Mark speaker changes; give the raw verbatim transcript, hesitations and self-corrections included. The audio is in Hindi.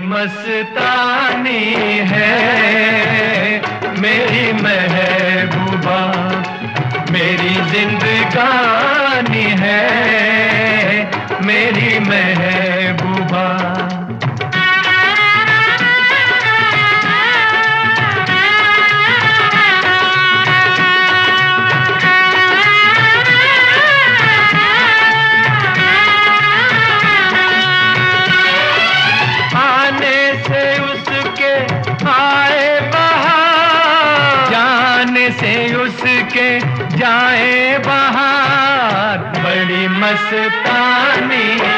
Speaker 1: मस्तानी है मेरी महबूबा, मेरी जिंदगानी है मेरी महबूबा। से उसके जाए बाहर, बड़ी मस्तानी